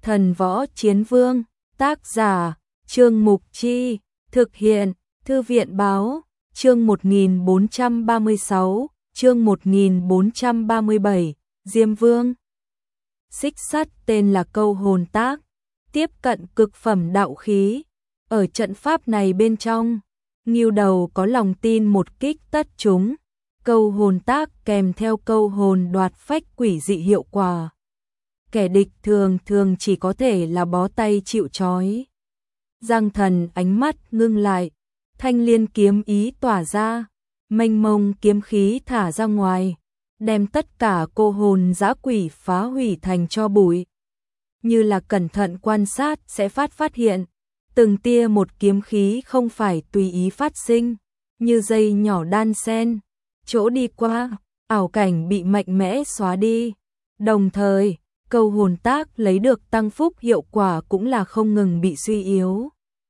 Thần Võ Chiến Vương, tác giả, Trương Mục Chi, thực hiện, Thư viện Báo, chương 1436, chương 1437, Diêm Vương. Xích sắt tên là câu hồn tác, tiếp cận cực phẩm đạo khí. Ở trận pháp này bên trong, Ngưu Đầu có lòng tin một kích tất chúng. Câu hồn tác kèm theo câu hồn đoạt phách quỷ dị hiệu quả. Kẻ địch thường thường chỉ có thể là bó tay chịu trói. Giang Thần ánh mắt ngưng lại, thanh liên kiếm ý tỏa ra, mênh mông kiếm khí thả ra ngoài, đem tất cả cô hồn dã quỷ phá hủy thành tro bụi. Như là cẩn thận quan sát sẽ phát hiện, từng tia một kiếm khí không phải tùy ý phát sinh, như dây nhỏ đan sen, chỗ đi qua, ảo cảnh bị mạnh mẽ xóa đi. Đồng thời, câu hồn tác lấy được tăng phúc hiệu quả cũng là không ngừng bị suy yếu.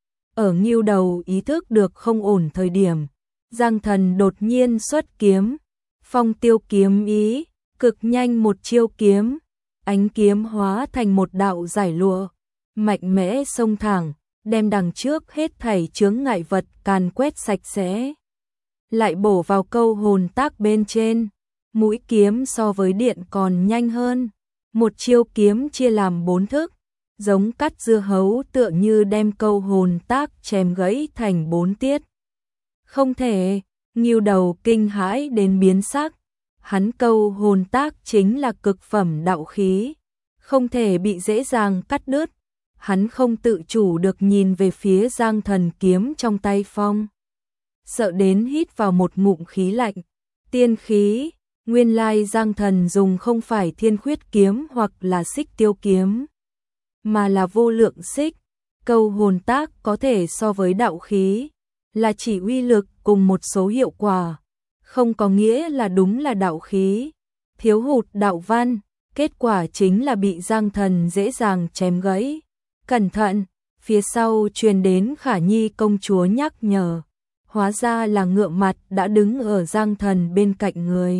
Ở Ngưu Đầu ý thức được không ổn thời điểm, Giang Thần đột nhiên xuất kiếm, phong tiêu kiếm ý, cực nhanh một chiêu kiếm, ánh kiếm hóa thành một đạo giải lụa, mạnh mẽ xông thẳng, đem đằng trước hết thảy chướng ngại vật càn quét sạch sẽ. Lại bổ vào câu hồn tác bên trên, mũi kiếm so với điện còn nhanh hơn, một chiêu kiếm chia làm 4 thức, giống cắt dưa hấu tựa như đem câu hồn tác chém gãy thành 4 tiết. Không thể, Ngưu Đầu kinh hãi đến biến sắc, hắn câu hồn tác chính là cực phẩm đạo khí, không thể bị dễ dàng cắt đứt. Hắn không tự chủ được nhìn về phía Giang Thần kiếm trong tay phong. Sợ đến hít vào một ngụm khí lạnh. Tiên khí, nguyên lai Giang Thần dùng không phải thiên khuyết kiếm hoặc là xích tiêu kiếm, mà là vô lượng xích. Câu hồn tác có thể so với đạo khí, là chỉ uy lực cùng một số hiệu quả, không có nghĩa là đúng là đạo khí. Thiếu hụt đạo văn, kết quả chính là bị Giang Thần dễ dàng chém gãy. Cẩn thận, phía sau truyền đến Khả Nhi công chúa nhắc nhở. Hóa ra là Ngựa Mặt đã đứng ở Giang Thần bên cạnh người.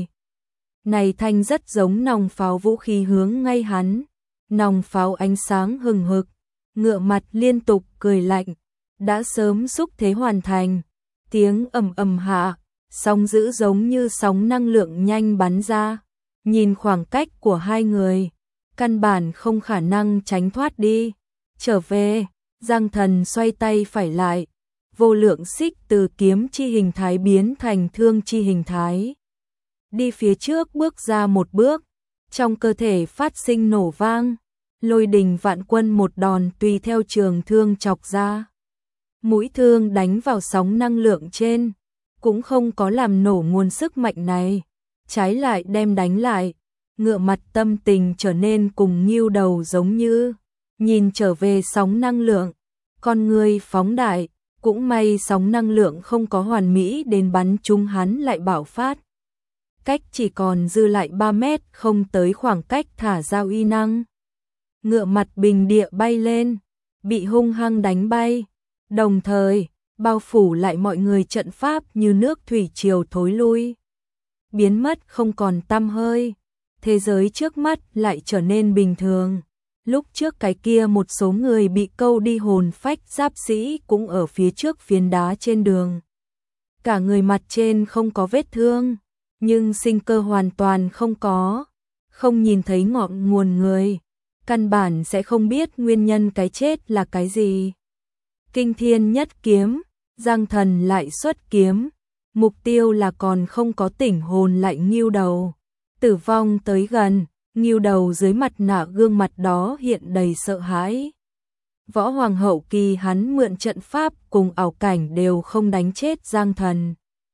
Này thanh rất giống nòng pháo vũ khí hướng ngay hắn. Nòng pháo ánh sáng hừng hực. Ngựa Mặt liên tục cười lạnh. Đã sớm xúc thế hoàn thành. Tiếng ầm ầm hạ, sóng dữ giống như sóng năng lượng nhanh bắn ra. Nhìn khoảng cách của hai người, căn bản không khả năng tránh thoát đi. Trở về, Giang Thần xoay tay phải lại, vô lượng xích từ kiếm chi hình thái biến thành thương chi hình thái. Đi phía trước bước ra một bước, trong cơ thể phát sinh nổ vang, Lôi Đình Vạn Quân một đòn tùy theo trường thương chọc ra. Mũi thương đánh vào sóng năng lượng trên, cũng không có làm nổ nguồn sức mạnh này, trái lại đem đánh lại. Ngựa Mặt tâm tình trở nên cùng Ngưu Đầu giống như nhìn trở về sóng năng lượng, con người phóng đại, cũng may sóng năng lượng không có hoàn mỹ đến bắn trúng hắn lại bạo phát. Cách chỉ còn dư lại 3 mét không tới khoảng cách thả ra uy năng. Ngựa Mặt bình địa bay lên, bị hung hăng đánh bay, đồng thời bao phủ lại mọi người trận pháp như nước thủy triều thối lui. Biến mất không còn tăm hơi, thế giới trước mắt lại trở nên bình thường. Lúc trước cái kia một số người bị câu đi hồn phách giáp sĩ cũng ở phía trước phiến đá trên đường. Cả người mặt trên không có vết thương, nhưng sinh cơ hoàn toàn không có. Không nhìn thấy ngọn nguồn người, căn bản sẽ không biết nguyên nhân cái chết là cái gì. Kinh thiên nhất kiếm, Giang Thần lại xuất kiếm. Mục tiêu là còn không có tỉnh hồn lại Ngưu Đầu. Tử vong tới gần. Ngưu Đầu dưới mặt nạ gương mặt đó hiện đầy sợ hãi. Võ Hoàng hậu kỳ hắn mượn trận pháp cùng ảo cảnh đều không đánh chết Giang Thần.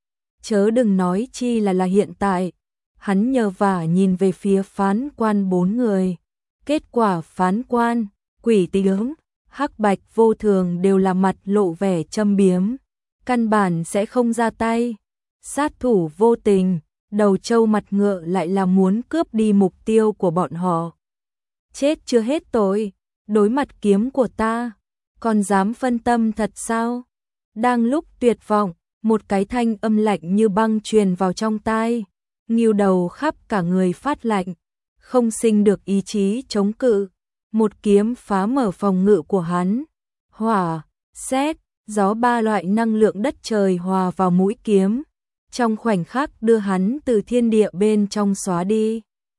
Chớ đừng nói chi là hiện tại. Hắn nhờ vả nhìn về phía phán quan 4 người. Kết quả phán quan, quỷ tướng, hắc bạch vô thường đều là mặt lộ vẻ châm biếm. Căn bản sẽ không ra tay. Sát thủ vô tình. Đầu trâu mặt ngựa lại là muốn cướp đi mục tiêu của bọn họ. Chết chưa hết tội, đối mặt kiếm của ta, còn dám phân tâm thật sao? Đang lúc tuyệt vọng, một cái thanh âm lạnh như băng truyền vào trong tai. Ngưu Đầu khắp cả người phát lạnh, không sinh được ý chí chống cự. một kiếm phá mở phòng ngự của hắn. Hỏa, sét, gió, ba loại năng lượng đất trời hòa vào mũi kiếm, trong khoảnh khắc đưa hắn từ thiên địa bên trong xóa đi.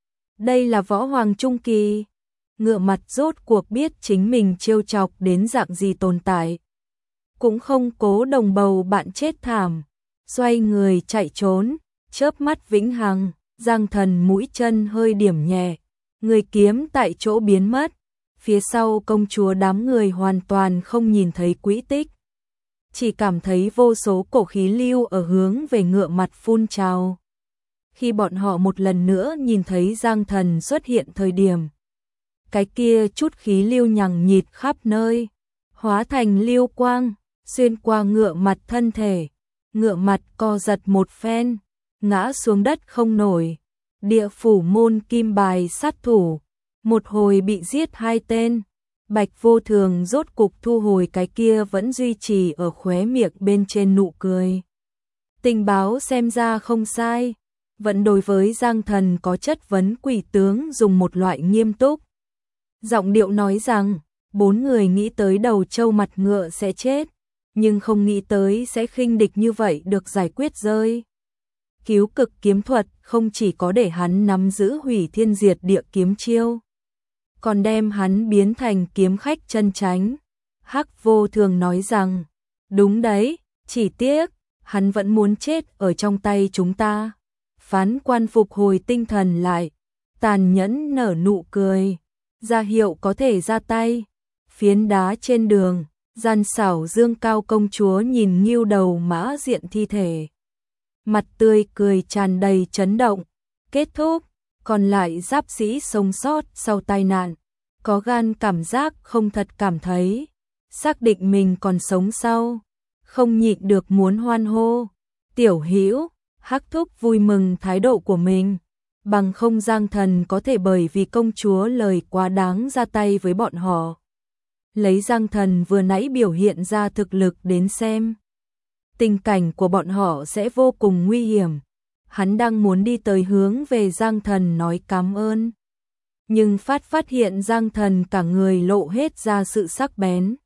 Đây là võ hoàng trung kỳ. Ngựa mặt rốt cuộc biết chính mình trêu chọc đến dạng gì tồn tại. Cũng không cố đồng bầu bạn chết thảm, xoay người chạy trốn, chớp mắt vĩnh hằng, Giang Thần mũi chân hơi điểm nhẹ, người kiếm tại chỗ biến mất. Phía sau công chúa đám người hoàn toàn không nhìn thấy quỹ tích, chỉ cảm thấy vô số cổ khí lưu ở hướng về ngựa mặt phun trào. Khi bọn họ một lần nữa nhìn thấy Giang Thần xuất hiện thời điểm, cái kia chút khí lưu nhằng nhịt khắp nơi, hóa thành lưu quang, xuyên qua ngựa mặt thân thể. Ngựa mặt co giật một phen, ngã xuống đất không nổi. Địa phủ môn kim bài sát thủ, một hồi bị giết 2 tên. Bạch Vô Thường rốt cục thu hồi cái kia vẫn duy trì ở khóe miệng bên trên nụ cười. Tình báo xem ra không sai, vẫn đối với Giang Thần có chất vấn quỷ tướng dùng một loại nghiêm túc giọng điệu nói rằng, 4 người nghĩ tới đầu trâu mặt ngựa sẽ chết, nhưng không nghĩ tới sẽ khinh địch như vậy được giải quyết rơi. Cứu cực kiếm thuật không chỉ có để hắn nắm giữ hủy thiên diệt địa kiếm chiêu, còn đem hắn biến thành kiếm khách chân chánh. Hắc Vô Thường nói rằng, đúng đấy, chỉ tiếc, hắn vẫn muốn chết ở trong tay chúng ta. Phán quan phục hồi tinh thần lại, tàn nhẫn nở nụ cười, ra hiệu có thể ra tay. Phiến đá trên đường, Gian Xảo Dương Cao công chúa nhìn Ngưu Đầu Mã Diện thi thể, mặt tươi cười tràn đầy chấn động. Kết thúc, còn lại giáp sĩ sống sót sau tai nạn, có gan cảm giác không thật cảm thấy, xác định mình còn sống sau, không nhịn được muốn hoan hô. Tiểu Hữu, Hắc Thúc vui mừng thái độ của mình, bằng không Giang Thần có thể bởi vì công chúa lời quá đáng ra tay với bọn họ. Lấy Giang Thần vừa nãy biểu hiện ra thực lực đến xem, tình cảnh của bọn họ sẽ vô cùng nguy hiểm. Hắn đang muốn đi tới hướng về Giang Thần nói cảm ơn, nhưng phát hiện Giang Thần cả người lộ hết ra sự sắc bén.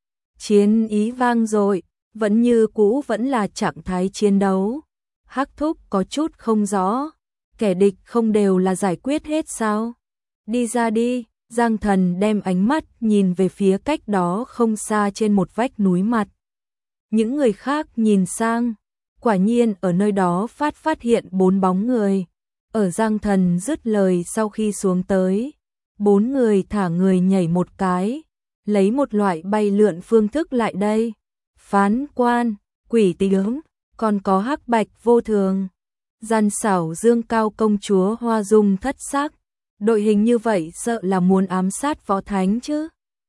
Chiến ý vang dội, vẫn như cũ vẫn là trạng thái chiến đấu. Hắc Thúc có chút không rõ, kẻ địch không đều là giải quyết hết sao? Đi ra đi. Giang Thần đem ánh mắt nhìn về phía cách đó không xa trên một vách núi mặt. Những người khác nhìn sang, quả nhiên ở nơi đó phát hiện 4 bóng người. Ở Giang Thần dứt lời sau khi xuống tới, 4 người thả người nhảy một cái, lấy một loại bay lượn phương thức lại đây. Phán quan, quỷ tướng, còn có Hắc Bạch Vô Thường, Gian Xảo Dương Cao công chúa hoa dung thất sắc. Đội hình như vậy sợ là muốn ám sát võ thánh chứ?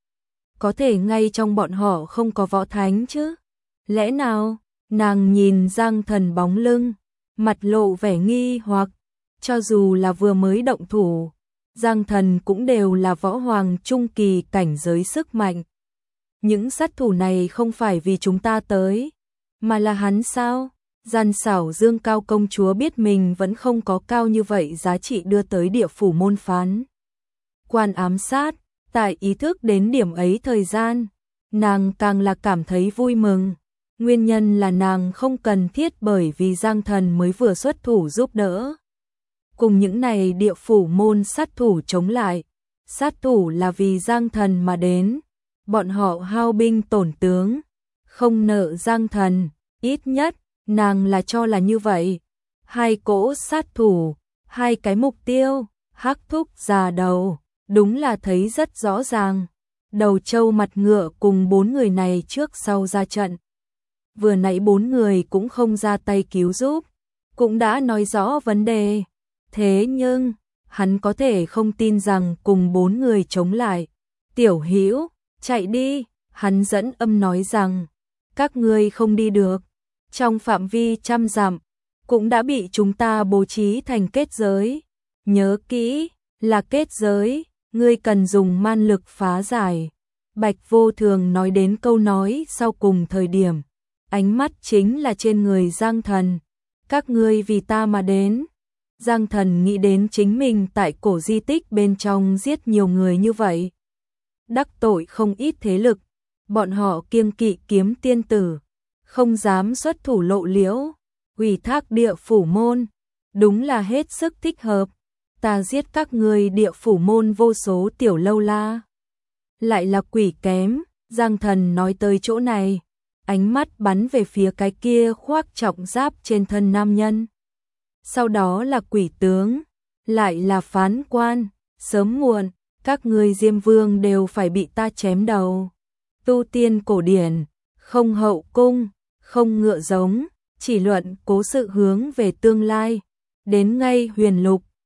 Có thể ngay trong bọn họ không có võ thánh chứ? Lẽ nào? Nàng nhìn Giang Thần bóng lưng, mặt lộ vẻ nghi hoặc. Cho dù là vừa mới động thủ, Giang Thần cũng đều là võ hoàng trung kỳ cảnh giới sức mạnh. Những sát thủ này không phải vì chúng ta tới, mà là hắn sao? Gian Xảo Dương Cao công chúa biết mình vẫn không có cao như vậy giá trị đưa tới địa phủ môn phán quan ám sát. Tại ý thức đến điểm ấy thời gian, nàng càng là cảm thấy vui mừng. Nguyên nhân là nàng không cần thiết bởi vì Giang Thần mới vừa xuất thủ giúp đỡ, cùng những này địa phủ môn sát thủ chống lại. Sát thủ là vì Giang Thần mà đến, bọn họ hao binh tổn tướng, không nợ Giang Thần, ít nhất nàng là cho là như vậy. 2 cỗ sát thủ, 2 cái mục tiêu. Hắc Thúc già đầu, đúng là thấy rất rõ ràng. Đầu trâu mặt ngựa cùng 4 người này trước sau ra trận. Vừa nãy 4 người cũng không ra tay cứu giúp, cũng đã nói rõ vấn đề. Thế nhưng, hắn có thể không tin rằng cùng 4 người chống lại. Tiểu Hữu, chạy đi. Hắn dẫn âm nói rằng, các ngươi không đi được. Trong phạm vi 100 dặm, cũng đã bị chúng ta bố trí thành kết giới. Nhớ kỹ, là kết giới, ngươi cần dùng man lực phá giải. Bạch Vô Thường nói đến câu nói sau cùng thời điểm, ánh mắt chính là trên người Giang Thần. Các ngươi vì ta mà đến. Giang Thần nghĩ đến chính mình tại cổ di tích bên trong giết nhiều người như vậy, đắc tội không ít thế lực, bọn họ kiêng kỵ Kiếm tiên tử, không dám xuất thủ lộ liễu, ủy thác Địa Phủ môn, đúng là hết sức thích hợp. Ta giết các ngươi Địa Phủ môn vô số tiểu lâu la, lại là quỷ kém. Giang Thần nói tới chỗ này, ánh mắt bắn về phía cái kia khoác trọng giáp trên thân nam nhân. Sau đó là quỷ tướng, lại là phán quan, sớm muộn, các ngươi Diêm Vương đều phải bị ta chém đầu. Tu tiên cổ điển, không hậu cung, không ngựa giống, chỉ luận cố sự hướng về tương lai. Đến ngay huyền lục,